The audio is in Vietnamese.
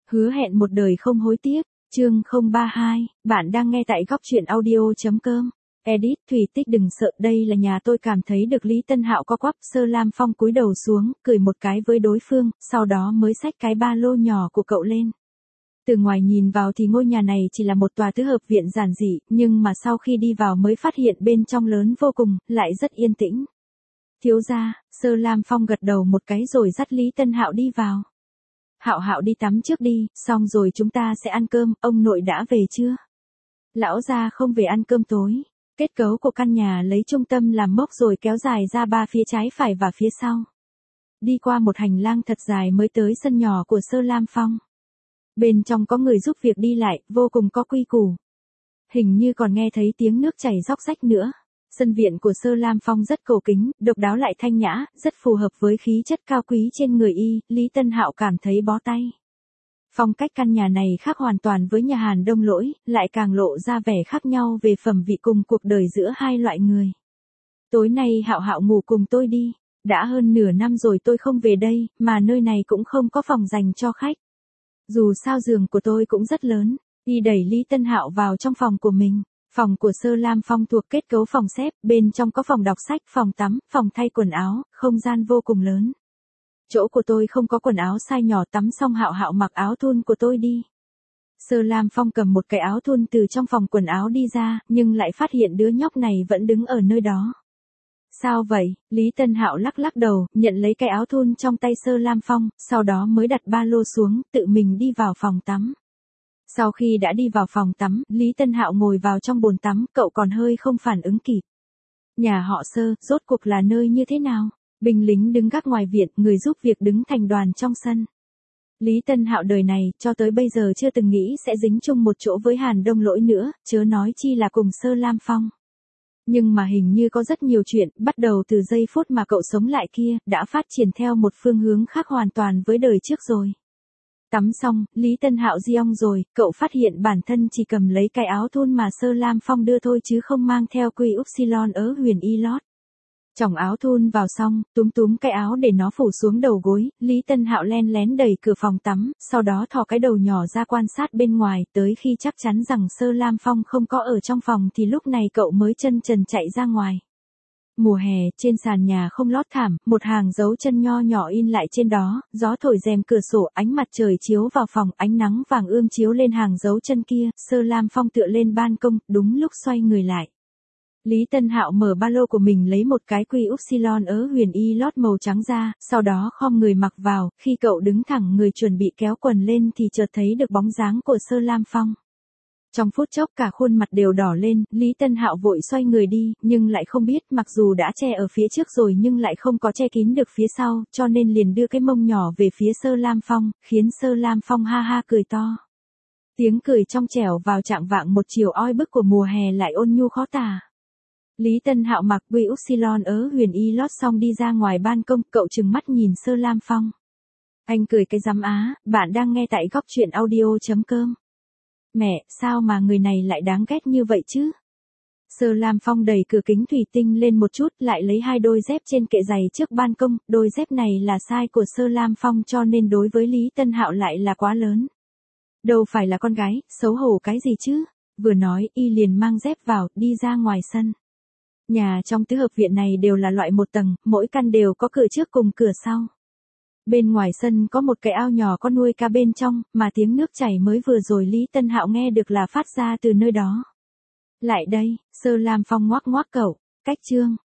Hứa hẹn một đời không hối tiếc, chương 032, bạn đang nghe tại góc truyện audio.com. Edit Thủy Tích đừng sợ, đây là nhà tôi. Cảm thấy được Lý Tân Hạo co quắp, Sơ Lam Phong cúi đầu xuống, cười một cái với đối phương, sau đó mới xách cái ba lô nhỏ của cậu lên. Từ ngoài nhìn vào thì ngôi nhà này chỉ là một tòa tứ hợp viện giản dị, nhưng mà sau khi đi vào mới phát hiện bên trong lớn vô cùng, lại rất yên tĩnh. Thiếu gia, Sơ Lam Phong gật đầu một cái rồi dắt Lý Tân Hạo đi vào. Hạo Hạo đi tắm trước đi, xong rồi chúng ta sẽ ăn cơm, ông nội đã về chưa? Lão gia không về ăn cơm tối. Kết cấu của căn nhà lấy trung tâm làm mốc rồi kéo dài ra ba phía trái phải và phía sau. Đi qua một hành lang thật dài mới tới sân nhỏ của Sơ Lam Phong. Bên trong có người giúp việc đi lại, vô cùng có quy củ. Hình như còn nghe thấy tiếng nước chảy róc rách nữa. Sân viện của Sơ Lam Phong rất cổ kính, độc đáo lại thanh nhã, rất phù hợp với khí chất cao quý trên người y, Lý Tân Hạo cảm thấy bó tay. Phong cách căn nhà này khác hoàn toàn với nhà Hàn Đông Lỗi, lại càng lộ ra vẻ khác nhau về phẩm vị cùng cuộc đời giữa hai loại người. Tối nay Hạo Hạo ngủ cùng tôi đi, đã hơn nửa năm rồi tôi không về đây, mà nơi này cũng không có phòng dành cho khách. Dù sao giường của tôi cũng rất lớn, y đẩy Lý Tân Hạo vào trong phòng của mình. Phòng của Sơ Lam Phong thuộc kết cấu phòng xếp, bên trong có phòng đọc sách, phòng tắm, phòng thay quần áo, không gian vô cùng lớn. Chỗ của tôi không có quần áo size nhỏ, tắm xong Hạo Hạo mặc áo thun của tôi đi. Sơ Lam Phong cầm một cái áo thun từ trong phòng quần áo đi ra, nhưng lại phát hiện đứa nhóc này vẫn đứng ở nơi đó. Sao vậy? Lý Tân Hạo lắc lắc đầu, nhận lấy cái áo thun trong tay Sơ Lam Phong, sau đó mới đặt ba lô xuống, tự mình đi vào phòng tắm. Sau khi đã đi vào phòng tắm, Lý Tân Hạo ngồi vào trong bồn tắm, cậu còn hơi không phản ứng kịp. Nhà họ Sơ, rốt cuộc là nơi như thế nào? Binh lính đứng gác ngoài viện, người giúp việc đứng thành đoàn trong sân. Lý Tân Hạo đời này, cho tới bây giờ chưa từng nghĩ sẽ dính chung một chỗ với Hàn Đông Lỗi nữa, chớ nói chi là cùng Sơ Lam Phong. Nhưng mà hình như có rất nhiều chuyện, bắt đầu từ giây phút mà cậu sống lại kia, đã phát triển theo một phương hướng khác hoàn toàn với đời trước rồi. Tắm xong, Lý Tân Hạo giong rồi, cậu phát hiện bản thân chỉ cầm lấy cái áo thun mà Sơ Lam Phong đưa thôi chứ không mang theo quy upsilon ớ huyền y lót. Chòng áo thun vào xong, túm cái áo để nó phủ xuống đầu gối, Lý Tân Hạo len lén đẩy cửa phòng tắm, sau đó thò cái đầu nhỏ ra quan sát bên ngoài, tới khi chắc chắn rằng Sơ Lam Phong không có ở trong phòng thì lúc này cậu mới chân trần chạy ra ngoài. Mùa hè, trên sàn nhà không lót thảm, một hàng dấu chân nho nhỏ in lại trên đó, gió thổi rèm cửa sổ, ánh mặt trời chiếu vào phòng, ánh nắng vàng ươm chiếu lên hàng dấu chân kia, Sơ Lam Phong tựa lên ban công, đúng lúc xoay người lại. Lý Tân Hạo mở ba lô của mình lấy một cái quy upsilon ớ huyền y lót màu trắng ra, sau đó khom người mặc vào, khi cậu đứng thẳng người chuẩn bị kéo quần lên thì chợt thấy được bóng dáng của Sơ Lam Phong. Trong phút chốc cả khuôn mặt đều đỏ lên, Lý Tân Hạo vội xoay người đi, nhưng lại không biết mặc dù đã che ở phía trước rồi nhưng lại không có che kín được phía sau, cho nên liền đưa cái mông nhỏ về phía Sơ Lam Phong, khiến Sơ Lam Phong ha ha cười to. Tiếng cười trong trẻo vào trạng vạng một chiều oi bức của mùa hè lại ôn nhu khó tả. Lý Tân Hạo mặc quy upsilon ớ huyền y lót xong đi ra ngoài ban công, cậu trừng mắt nhìn Sơ Lam Phong. Anh cười cái rắm á, bạn đang nghe tại góc truyện audio.com. Mẹ, sao mà người này lại đáng ghét như vậy chứ? Sơ Lam Phong đẩy cửa kính thủy tinh lên một chút, lại lấy hai đôi dép trên kệ giày trước ban công, đôi dép này là size của Sơ Lam Phong cho nên đối với Lý Tân Hạo lại là quá lớn. Đâu phải là con gái, xấu hổ cái gì chứ? Vừa nói, y liền mang dép vào, đi ra ngoài sân. Nhà trong tứ hợp viện này đều là loại một tầng, mỗi căn đều có cửa trước cùng cửa sau. Bên ngoài sân có một cái ao nhỏ có nuôi cá bên trong, mà tiếng nước chảy mới vừa rồi Lý Tân Hạo nghe được là phát ra từ nơi đó. Lại đây, Sơ Lam Phong ngoắc ngoắc cậu, cách chương.